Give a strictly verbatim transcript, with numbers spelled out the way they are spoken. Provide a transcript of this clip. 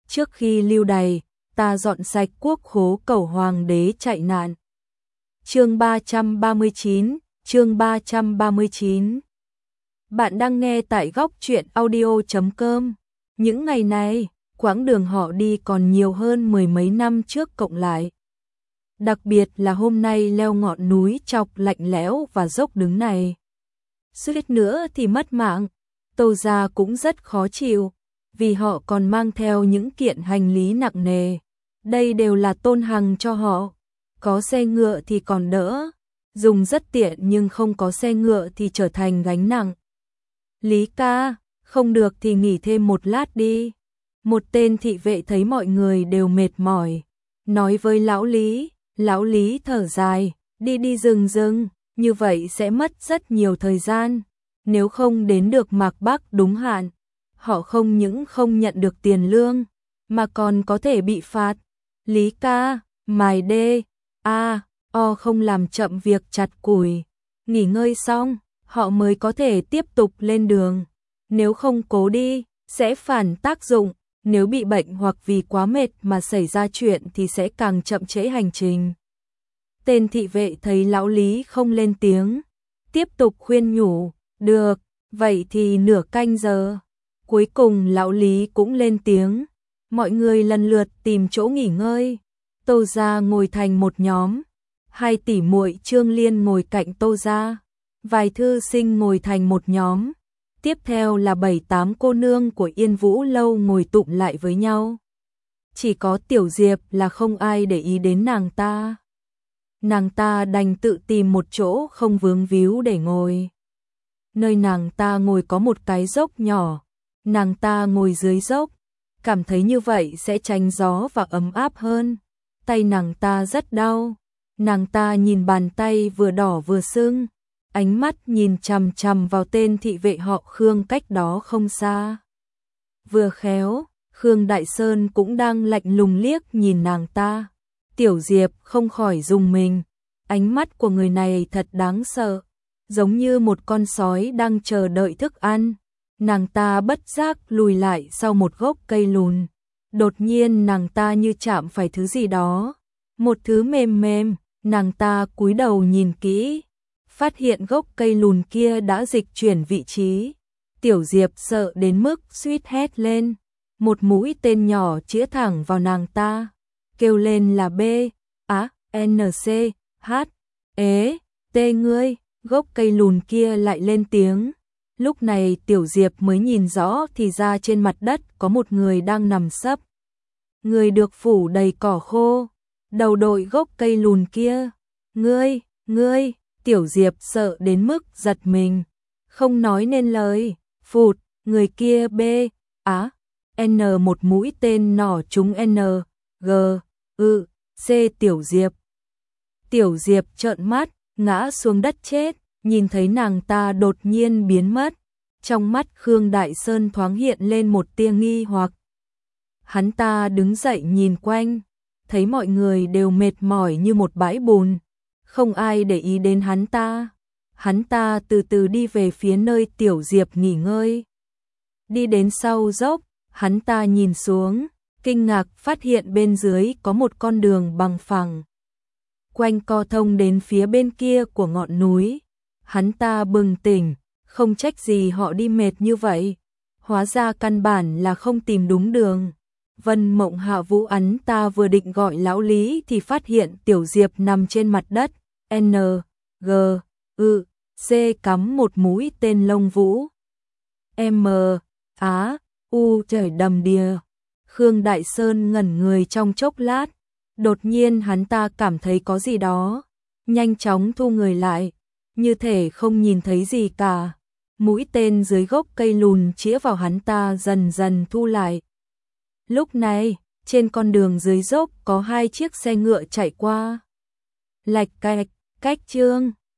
trước khi lưu đày, ta dọn sạch quốc hố cầu hoàng đế chạy nạn. Chương ba trăm ba mươi chín, chương ba trăm ba mươi chín. Bạn đang nghe tại góc truyện audio chấm com. Những ngày này, quãng đường họ đi còn nhiều hơn mười mấy năm trước cộng lại. Đặc biệt là hôm nay leo ngọn núi chọc lạnh lẽo và dốc đứng này. Suýt nữa thì mất mạng, Tô gia cũng rất khó chịu, vì họ còn mang theo những kiện hành lý nặng nề. Đây đều là Tôn Hằng cho họ. Có xe ngựa thì còn đỡ, dùng rất tiện, nhưng không có xe ngựa thì trở thành gánh nặng. Lý ca, không được thì nghỉ thêm một lát đi. Một tên thị vệ thấy mọi người đều mệt mỏi, nói với lão Lý. Lão Lý thở dài, đi đi dừng dừng, như vậy sẽ mất rất nhiều thời gian. Nếu không đến được Mạc Bắc đúng hạn, họ không những không nhận được tiền lương, mà còn có thể bị phạt. Lý ca, mài đê, a, o không làm chậm việc chặt củi. Nghỉ ngơi xong, họ mới có thể tiếp tục lên đường. Nếu không cố đi, sẽ phản tác dụng. Nếu bị bệnh hoặc vì quá mệt mà xảy ra chuyện thì sẽ càng chậm trễ hành trình. Tên thị vệ thấy lão Lý không lên tiếng, tiếp tục khuyên nhủ, được, vậy thì nửa canh giờ. Cuối cùng lão Lý cũng lên tiếng, mọi người lần lượt tìm chỗ nghỉ ngơi. Tô gia ngồi thành một nhóm, hai tỷ muội Trương Liên ngồi cạnh Tô gia, vài thư sinh ngồi thành một nhóm. Tiếp theo là bảy tám cô nương của Yên Vũ lâu ngồi tụm lại với nhau. Chỉ có Tiểu Diệp là không ai để ý đến nàng ta. Nàng ta đành tự tìm một chỗ không vướng víu để ngồi. Nơi nàng ta ngồi có một cái dốc nhỏ, nàng ta ngồi dưới dốc, cảm thấy như vậy sẽ tránh gió và ấm áp hơn. Tay nàng ta rất đau, nàng ta nhìn bàn tay vừa đỏ vừa sưng. Ánh mắt nhìn chằm chằm vào tên thị vệ họ Khương cách đó không xa. Vừa khéo, Khương Đại Sơn cũng đang lạnh lùng liếc nhìn nàng ta. Tiểu Diệp không khỏi rùng mình. Ánh mắt của người này thật đáng sợ, giống như một con sói đang chờ đợi thức ăn. Nàng ta bất giác lùi lại sau một gốc cây lùn. Đột nhiên nàng ta như chạm phải thứ gì đó. Một thứ mềm mềm, nàng ta cúi đầu nhìn kỹ. Phát hiện gốc cây lùn kia đã dịch chuyển vị trí. Tiểu Diệp sợ đến mức suýt hét lên. Một mũi tên nhỏ chĩa thẳng vào nàng ta, kêu lên là B, á, N, C, H, ế, T ngươi. Gốc cây lùn kia lại lên tiếng. Lúc này Tiểu Diệp mới nhìn rõ thì ra trên mặt đất có một người đang nằm sấp. Người được phủ đầy cỏ khô, đầu đội gốc cây lùn kia. Ngươi, ngươi. Tiểu Diệp sợ đến mức giật mình, không nói nên lời. Phụt, người kia B, á, N, một mũi tên nỏ trúng N, G, ư, C Tiểu Diệp. Tiểu Diệp trợn mắt, ngã xuống đất chết, nhìn thấy nàng ta đột nhiên biến mất. Trong mắt Khương Đại Sơn thoáng hiện lên một tia nghi hoặc. Hắn ta đứng dậy nhìn quanh, thấy mọi người đều mệt mỏi như một bãi bùn. Không ai để ý đến hắn ta. Hắn ta từ từ đi về phía nơi Tiểu Diệp nghỉ ngơi. Đi đến sau dốc, hắn ta nhìn xuống, kinh ngạc phát hiện bên dưới có một con đường bằng phẳng. Quanh co thông đến phía bên kia của ngọn núi. Hắn ta bừng tỉnh, không trách gì họ đi mệt như vậy. Hóa ra căn bản là không tìm đúng đường. Vân Mộng Hạ Vũ ắn ta vừa định gọi lão Lý thì phát hiện Tiểu Diệp nằm trên mặt đất. N, G, ư, C cắm một mũi tên lông vũ. M, Á, U trời đầm đìa. Khương Đại Sơn ngẩn người trong chốc lát. Đột nhiên hắn ta cảm thấy có gì đó. Nhanh chóng thu người lại, như thể không nhìn thấy gì cả. Mũi tên dưới gốc cây lùn chĩa vào hắn ta dần dần thu lại. Lúc này, trên con đường dưới dốc có hai chiếc xe ngựa chạy qua. Lạch cạch, cách chương.